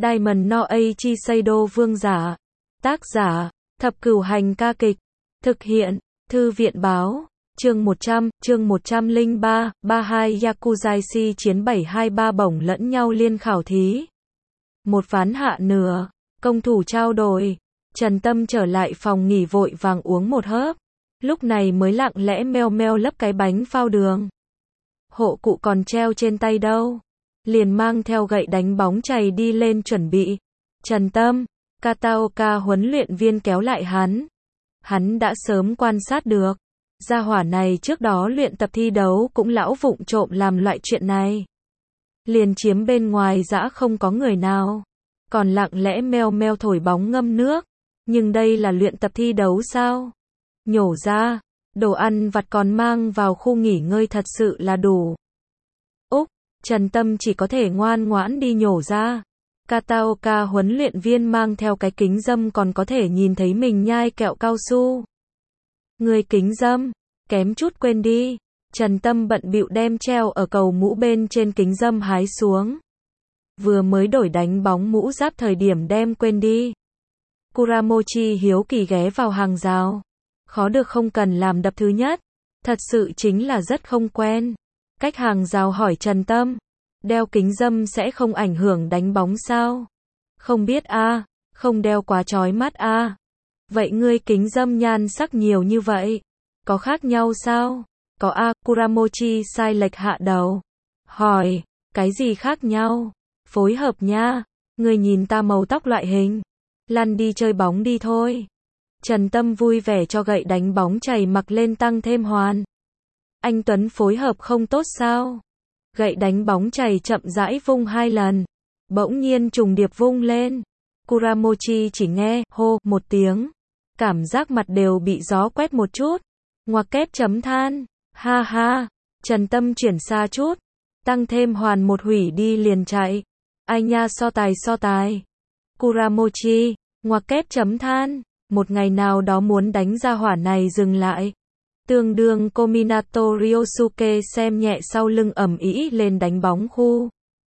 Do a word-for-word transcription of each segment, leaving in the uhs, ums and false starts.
Diamond no Eiichi Seido Vương giả. Tác giả, Thập Cửu Hành ca kịch. Thực hiện, Thư viện báo. Chương một trăm, chương một trăm lẻ ba, ba mươi hai Yakuzaishi chiến bảy hai ba bổng lẫn nhau liên khảo thí. Một ván hạ nửa, công thủ trao đổi. Trần Tâm trở lại phòng nghỉ vội vàng uống một hớp. Lúc này mới lặng lẽ meo meo lấp cái bánh phao đường. Hộ cụ còn treo trên tay đâu. Liền mang theo gậy đánh bóng chày đi lên chuẩn bị. Trần Tâm, Kataoka huấn luyện viên kéo lại hắn. Hắn đã sớm quan sát được. Gia hỏa này trước đó luyện tập thi đấu cũng lão vụng trộm làm loại chuyện này. Liền chiếm bên ngoài dã không có người nào. Còn lặng lẽ meo meo thổi bóng ngâm nước. Nhưng đây là luyện tập thi đấu sao? Nhổ ra, đồ ăn vặt còn mang vào khu nghỉ ngơi thật sự là đủ. Úc, Trần Tâm chỉ có thể ngoan ngoãn đi nhổ ra. Kataoka huấn luyện viên mang theo cái kính râm còn có thể nhìn thấy mình nhai kẹo cao su. Người kính râm, kém chút quên đi. Trần Tâm bận bịu đem treo ở cầu mũ bên trên kính râm hái xuống. Vừa mới đổi đánh bóng mũ giáp thời điểm đem quên đi. Kuramochi hiếu kỳ ghé vào hàng rào. Khó được không cần làm đập thứ nhất. Thật sự chính là rất không quen. Cách hàng rào hỏi Trần Tâm. Đeo kính râm sẽ không ảnh hưởng đánh bóng sao? Không biết a, à, không đeo quá chói mắt a. À. Vậy ngươi kính râm nhan sắc nhiều như vậy, có khác nhau sao? Có a, à, Kuramochi sai lệch hạ đầu. Hỏi, cái gì khác nhau? Phối hợp nha, ngươi nhìn ta màu tóc loại hình. Lăn đi chơi bóng đi thôi. Trần Tâm vui vẻ cho gậy đánh bóng chày mặc lên tăng thêm hoàn. Anh Tuấn phối hợp không tốt sao? Gậy đánh bóng chày chậm rãi vung hai lần. Bỗng nhiên trùng điệp vung lên. Kuramochi chỉ nghe, hô, một tiếng. Cảm giác mặt đều bị gió quét một chút. Ngoặc kép chấm than. Ha ha. Trần Tâm chuyển xa chút. Tăng thêm hoàn một hủy đi liền chạy. Ai nha so tài so tài. Kuramochi. Ngoặc kép chấm than. Một ngày nào đó muốn đánh ra hỏa này dừng lại. Tương đương Kominato Ryosuke xem nhẹ sau lưng ầm ĩ lên đánh bóng khu.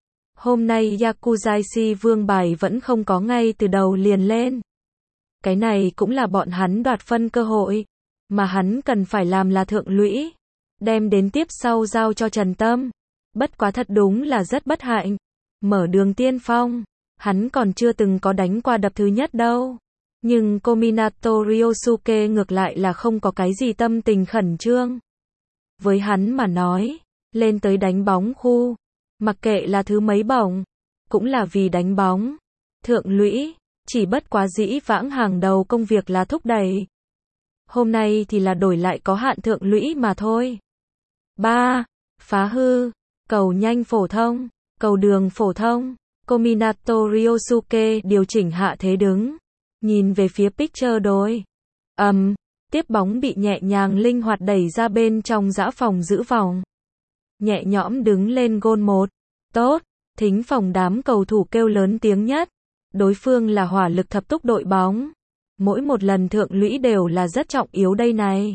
Hôm nay Yakuzaishi vương bài vẫn không có ngay từ đầu liền lên. Cái này cũng là bọn hắn đoạt phân cơ hội. Mà hắn cần phải làm là thượng lũy. Đem đến tiếp sau giao cho Trần Tâm. Bất quá thật đúng là rất bất hạnh. Mở đường tiên phong. Hắn còn chưa từng có đánh qua đập thứ nhất đâu. Nhưng Kominato Ryosuke ngược lại là không có cái gì tâm tình khẩn trương. Với hắn mà nói, lên tới đánh bóng khu, mặc kệ là thứ mấy bổng, cũng là vì đánh bóng. Thượng lũy, chỉ bất quá dĩ vãng hàng đầu công việc là thúc đẩy. Hôm nay thì là đổi lại có hạn thượng lũy mà thôi. ba. Phá hư, cầu nhanh phổ thông, cầu đường phổ thông. Kominato Ryosuke điều chỉnh hạ thế đứng. Nhìn về phía picture đối. Ầm, um, tiếp bóng bị nhẹ nhàng linh hoạt đẩy ra bên trong dã phòng giữ vòng. Nhẹ nhõm đứng lên gôn một. Tốt, thính phòng đám cầu thủ kêu lớn tiếng nhất. Đối phương là hỏa lực thập túc đội bóng. Mỗi một lần thượng lũy đều là rất trọng yếu đây này.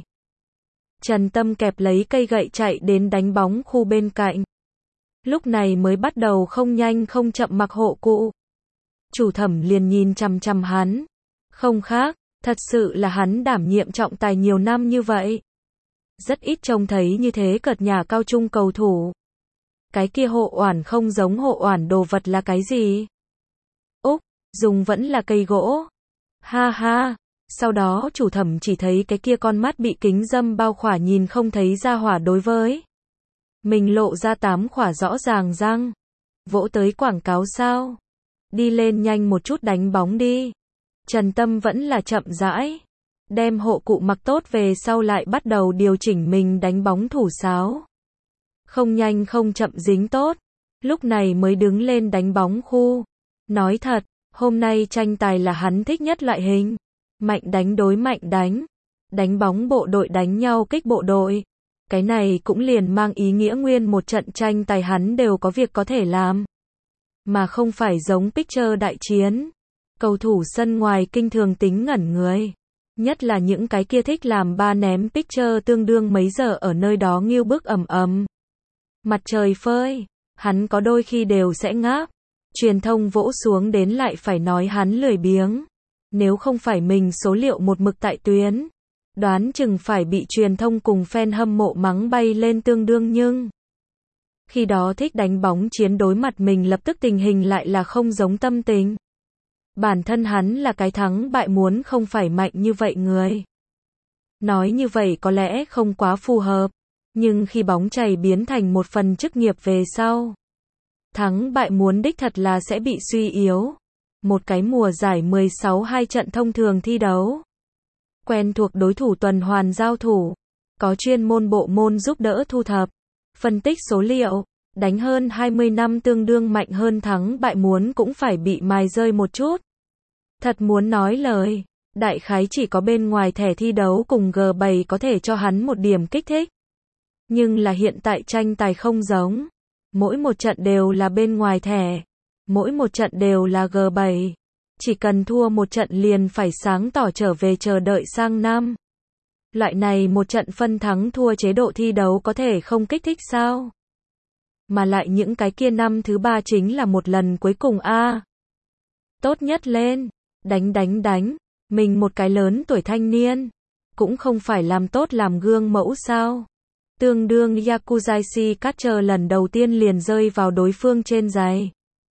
Trần Tâm kẹp lấy cây gậy chạy đến đánh bóng khu bên cạnh. Lúc này mới bắt đầu không nhanh không chậm mặc hộ cụ. Chủ thẩm liền nhìn chằm chằm hắn. Không khác, thật sự là hắn đảm nhiệm trọng tài nhiều năm như vậy. Rất ít trông thấy như thế cợt nhả cao trung cầu thủ. Cái kia hộ oản không giống hộ oản đồ vật là cái gì? Úc, dùng vẫn là cây gỗ. Ha ha, sau đó chủ thẩm chỉ thấy cái kia con mắt bị kính râm bao khỏa nhìn không thấy ra hỏa đối với. Mình lộ ra tám khỏa rõ ràng răng. Vỗ tới quảng cáo sao? Đi lên nhanh một chút đánh bóng đi. Trần Tâm vẫn là chậm rãi. Đem hộ cụ mặc tốt về sau lại bắt đầu điều chỉnh mình đánh bóng thủ sáo. Không nhanh không chậm dính tốt. Lúc này mới đứng lên đánh bóng khu. Nói thật, hôm nay tranh tài là hắn thích nhất loại hình. Mạnh đánh đối mạnh đánh. Đánh bóng bộ đội đánh nhau kích bộ đội. Cái này cũng liền mang ý nghĩa nguyên một trận tranh tài hắn đều có việc có thể làm. Mà không phải giống picture đại chiến. Cầu thủ sân ngoài kinh thường tính ngẩn người. Nhất là những cái kia thích làm ba ném picture tương đương mấy giờ ở nơi đó nghiêu bức ầm ầm. Mặt trời phơi, hắn có đôi khi đều sẽ ngáp. Truyền thông vỗ xuống đến lại phải nói hắn lười biếng. Nếu không phải mình số liệu một mực tại tuyến, đoán chừng phải bị truyền thông cùng fan hâm mộ mắng bay lên tương đương nhưng khi đó thích đánh bóng chiến đối mặt mình lập tức tình hình lại là không giống tâm tình. Bản thân hắn là cái thắng bại muốn không phải mạnh như vậy người. Nói như vậy có lẽ không quá phù hợp, nhưng khi bóng chày biến thành một phần chức nghiệp về sau, thắng bại muốn đích thật là sẽ bị suy yếu. Một cái mùa giải mười sáu hai trận thông thường thi đấu, quen thuộc đối thủ tuần hoàn giao thủ, có chuyên môn bộ môn giúp đỡ thu thập, phân tích số liệu, đánh hơn hai mươi năm tương đương mạnh hơn thắng bại muốn cũng phải bị mài rơi một chút. Thật muốn nói lời, đại khái chỉ có bên ngoài thẻ thi đấu cùng G bảy có thể cho hắn một điểm kích thích. Nhưng là hiện tại tranh tài không giống. Mỗi một trận đều là bên ngoài thẻ. Mỗi một trận đều là G bảy. Chỉ cần thua một trận liền phải sáng tỏ trở về chờ đợi sang năm. Loại này một trận phân thắng thua chế độ thi đấu có thể không kích thích sao? Mà lại những cái kia năm thứ ba chính là một lần cuối cùng a. Tốt nhất lên, đánh đánh đánh, mình một cái lớn tuổi thanh niên, cũng không phải làm tốt làm gương mẫu sao? Tương đương Yakuzashi Catcher lần đầu tiên liền rơi vào đối phương trên giày.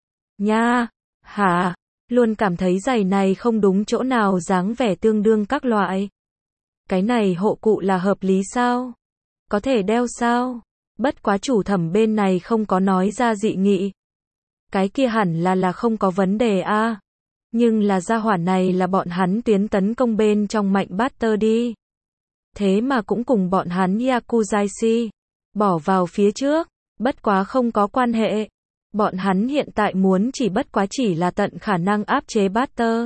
Nha, hả, luôn cảm thấy giày này không đúng chỗ nào dáng vẻ tương đương các loại. Cái này hộ cụ là hợp lý sao? Có thể đeo sao? Bất quá chủ thẩm bên này không có nói ra dị nghị. Cái kia hẳn là là không có vấn đề a. Nhưng là gia hỏa này là bọn hắn tuyến tấn công bên trong mạnh batter đi. Thế mà cũng cùng bọn hắn Yakuzashi bỏ vào phía trước, bất quá không có quan hệ. Bọn hắn hiện tại muốn chỉ bất quá chỉ là tận khả năng áp chế batter.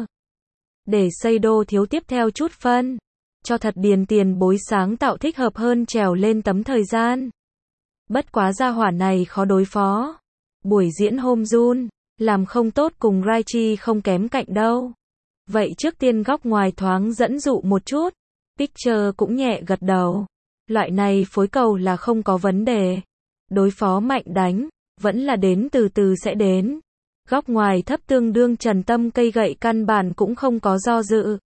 Để Seido thiếu tiếp theo chút phân, cho thật điền tiền bối sáng tạo thích hợp hơn trèo lên tấm thời gian. Bất quá gia hỏa này khó đối phó. Buổi diễn Homjun, làm không tốt cùng Raichi không kém cạnh đâu. Vậy trước tiên góc ngoài thoáng dẫn dụ một chút. Picture cũng nhẹ gật đầu. Loại này phối cầu là không có vấn đề. Đối phó mạnh đánh, vẫn là đến từ từ sẽ đến. Góc ngoài thấp tương đương Trần Tâm cây gậy căn bản cũng không có do dự.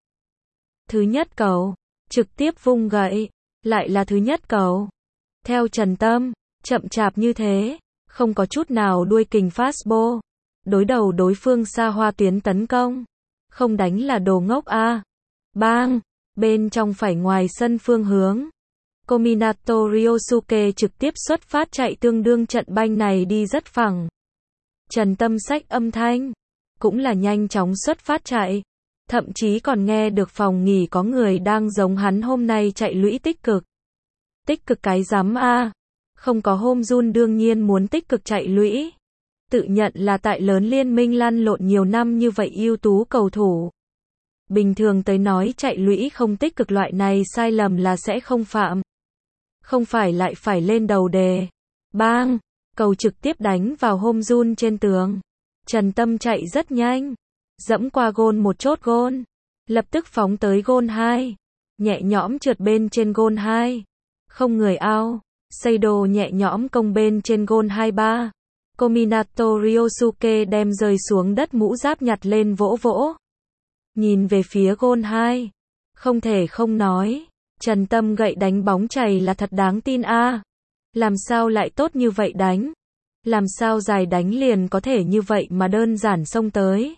Thứ nhất cầu, trực tiếp vung gậy, lại là thứ nhất cầu. Theo Trần Tâm, chậm chạp như thế, không có chút nào đuôi kình fastball. Đối đầu đối phương xa hoa tuyến tấn công. Không đánh là đồ ngốc a. Bang, bên trong phải ngoài sân phương hướng. Kominato Ryosuke trực tiếp xuất phát chạy tương đương trận banh này đi rất phẳng. Trần Tâm xách âm thanh, cũng là nhanh chóng xuất phát chạy. Thậm chí còn nghe được phòng nghỉ có người đang giống hắn hôm nay chạy lũy tích cực. Tích cực cái rắm a. Không có Homjun đương nhiên muốn tích cực chạy lũy. Tự nhận là tại lớn liên minh lăn lộn nhiều năm như vậy ưu tú cầu thủ. Bình thường tới nói chạy lũy không tích cực loại này sai lầm là sẽ không phạm. Không phải lại phải lên đầu đề. Bang, cầu trực tiếp đánh vào Homjun trên tường. Trần Tâm chạy rất nhanh. Dẫm qua gôn một chốt gôn. Lập tức phóng tới gôn hai. Nhẹ nhõm trượt bên trên gôn hai. Không người out. Seido nhẹ nhõm công bên trên gôn hai ba. Kominato Ryosuke đem rơi xuống đất mũ giáp nhặt lên vỗ vỗ. Nhìn về phía gôn hai. Không thể không nói. Trần Tâm gậy đánh bóng chày là thật đáng tin a. Làm sao lại tốt như vậy đánh? Làm sao dài đánh liền có thể như vậy mà đơn giản xông tới?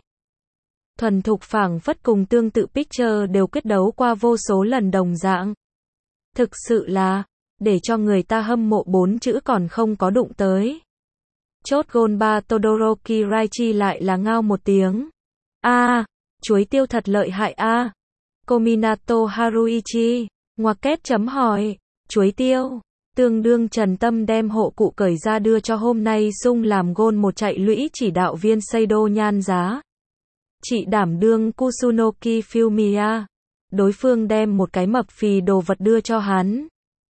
Thuần thục phảng phất cùng tương tự Picture đều quyết đấu qua vô số lần đồng dạng. Thực sự là, để cho người ta hâm mộ bốn chữ còn không có đụng tới. Chốt gôn ba Todoroki Raichi lại là ngao một tiếng. A, à, chuối tiêu thật lợi hại a. À. Kominato Haruichi, ngoặc kết chấm hỏi, chuối tiêu. Tương đương Trần Tâm đem hộ cụ cởi ra đưa cho hôm nay sung làm gôn một chạy lũy chỉ đạo viên Seido nhan giá. Chị đảm đương Kusunoki Fumiya. Đối phương đem một cái mập phì đồ vật đưa cho hắn.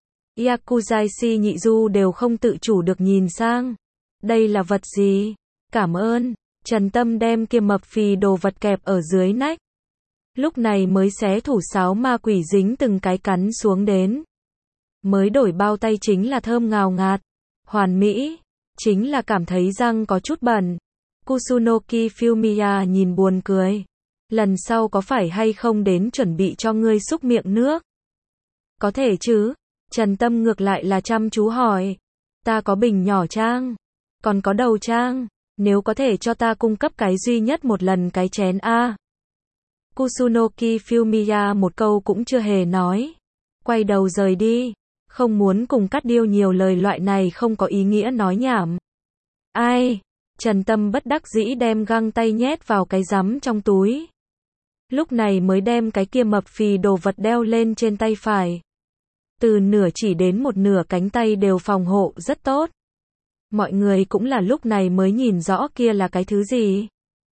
Yakuzashi nhị du đều không tự chủ được nhìn sang. Đây là vật gì? Cảm ơn. Trần Tâm đem kia mập phì đồ vật kẹp ở dưới nách. Lúc này mới xé thủ sáo ma quỷ dính từng cái cắn xuống đến. Mới đổi bao tay chính là thơm ngào ngạt. Hoàn mỹ. Chính là cảm thấy răng có chút bẩn. Kusunoki Fumiya nhìn buồn cười. Lần sau có phải hay không đến chuẩn bị cho ngươi xúc miệng nước? Có thể chứ. Trần Tâm ngược lại là chăm chú hỏi. Ta có bình nhỏ trang. Còn có đầu trang. Nếu có thể cho ta cung cấp cái duy nhất một lần cái chén A. Kusunoki Fumiya một câu cũng chưa hề nói. Quay đầu rời đi. Không muốn cùng Cát Điêu nhiều lời loại này không có ý nghĩa nói nhảm. Ai? Trần Tâm bất đắc dĩ đem găng tay nhét vào cái rắm trong túi. Lúc này mới đem cái kia mập phì đồ vật đeo lên trên tay phải. Từ nửa chỉ đến một nửa cánh tay đều phòng hộ rất tốt. Mọi người cũng là lúc này mới nhìn rõ kia là cái thứ gì.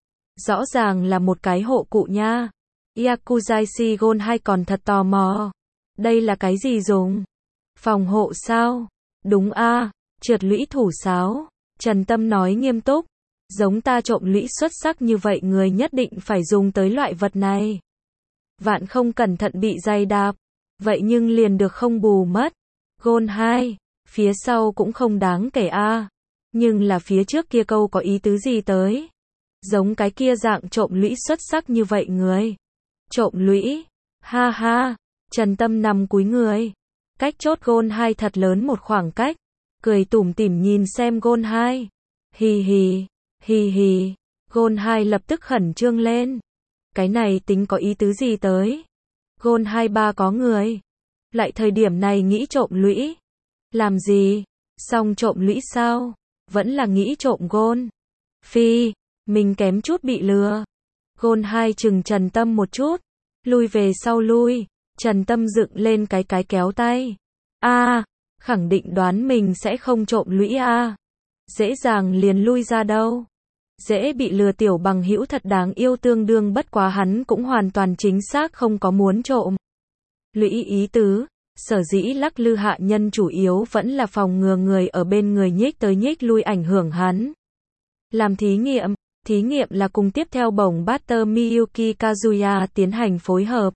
Rõ ràng là một cái hộ cụ nha. Yakuzaishi Gold hai còn thật tò mò. Đây là cái gì dùng? Phòng hộ sao? Đúng a, trượt lũy thủ sáo. Trần Tâm nói nghiêm túc. Giống ta trộm lũy xuất sắc như vậy người nhất định phải dùng tới loại vật này. Vạn không cẩn thận bị giày đạp. Vậy nhưng liền được không bù mất. Gold hai, phía sau cũng không đáng kể a. Nhưng là phía trước kia câu có ý tứ gì tới? Giống cái kia dạng trộm lũy xuất sắc như vậy người. Trộm lũy? Ha ha. Trần Tâm nằm cúi người. Cách chốt Gold hai thật lớn một khoảng cách. Cười tủm tỉm nhìn xem Gold hai. Hì hì. Hì hì. Gold hai lập tức khẩn trương lên. Cái này tính có ý tứ gì tới? Gold hai ba có người. Lại thời điểm này nghĩ trộm lũy. Làm gì? Xong trộm lũy sao? Vẫn là nghĩ trộm Gold. Phi. Mình kém chút bị lừa. Gold hai chừng Trần Tâm một chút. Lui về sau lui. Trần Tâm dựng lên cái cái kéo tay. A, khẳng định đoán mình sẽ không trộm lũy a. Dễ dàng liền lui ra đâu. Dễ bị lừa tiểu bằng hữu thật đáng yêu tương đương bất quá hắn cũng hoàn toàn chính xác không có muốn trộm. Lũy ý tứ, sở dĩ lắc lư hạ nhân chủ yếu vẫn là phòng ngừa người ở bên người nhích tới nhích lui ảnh hưởng hắn. Làm thí nghiệm, thí nghiệm là cùng tiếp theo bổng Butter Miyuki Kazuya tiến hành phối hợp.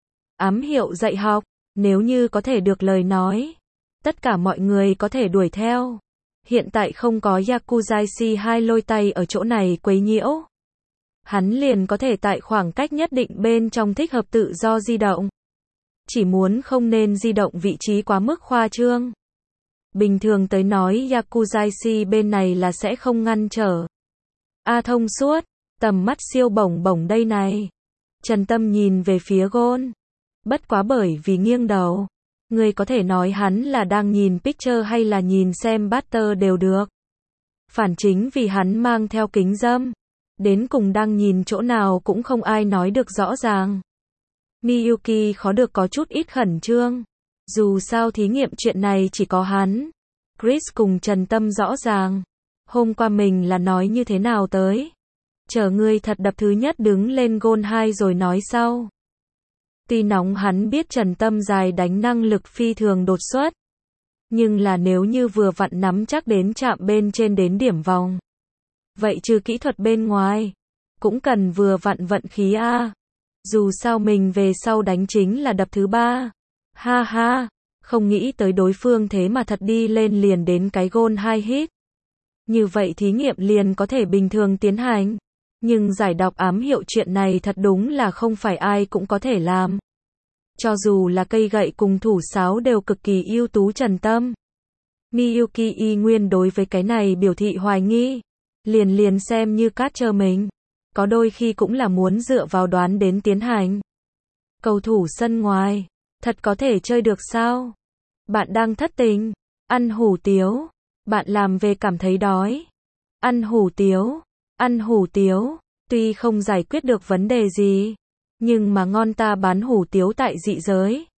Ám hiệu dạy học, nếu như có thể được lời nói. Tất cả mọi người có thể đuổi theo. Hiện tại không có Yakuzaishi hai lôi tay ở chỗ này quấy nhiễu. Hắn liền có thể tại khoảng cách nhất định bên trong thích hợp tự do di động. Chỉ muốn không nên di động vị trí quá mức khoa trương. Bình thường tới nói Yakuzaishi bên này là sẽ không ngăn trở. A thông suốt, tầm mắt siêu bổng bổng đây này. Trần Tâm nhìn về phía Gold. Bất quá bởi vì nghiêng đầu. Người có thể nói hắn là đang nhìn picture hay là nhìn xem Butter đều được. Phản chính vì hắn mang theo kính râm. Đến cùng đang nhìn chỗ nào cũng không ai nói được rõ ràng. Miyuki khó được có chút ít khẩn trương. Dù sao thí nghiệm chuyện này chỉ có hắn. Chris cùng Trần Tâm rõ ràng. Hôm qua mình là nói như thế nào tới. Chờ ngươi thật đập thứ nhất đứng lên Gold hai rồi nói sau. Tuy nóng hắn biết Trần Tâm dài đánh năng lực phi thường đột xuất. Nhưng là nếu như vừa vặn nắm chắc đến chạm bên trên đến điểm vòng. Vậy trừ kỹ thuật bên ngoài. Cũng cần vừa vặn vận khí a. Dù sao mình về sau đánh chính là đập thứ ba. Ha ha. Không nghĩ tới đối phương thế mà thật đi lên liền đến cái Gold hai hit. Như vậy thí nghiệm liền có thể bình thường tiến hành. Nhưng giải đọc ám hiệu chuyện này thật đúng là không phải ai cũng có thể làm. Cho dù là cây gậy cùng thủ sáo đều cực kỳ ưu tú Trần Tâm. Miyuki y nguyên đối với cái này biểu thị hoài nghi. Liền liền xem như cát chờ mình. Có đôi khi cũng là muốn dựa vào đoán đến tiến hành. Cầu thủ sân ngoài. Thật có thể chơi được sao? Bạn đang thất tình. Ăn hủ tiếu. Bạn làm về cảm thấy đói. Ăn hủ tiếu. Ăn hủ tiếu. Tuy không giải quyết được vấn đề gì. Nhưng mà ngon ta bán hủ tiếu tại dị giới.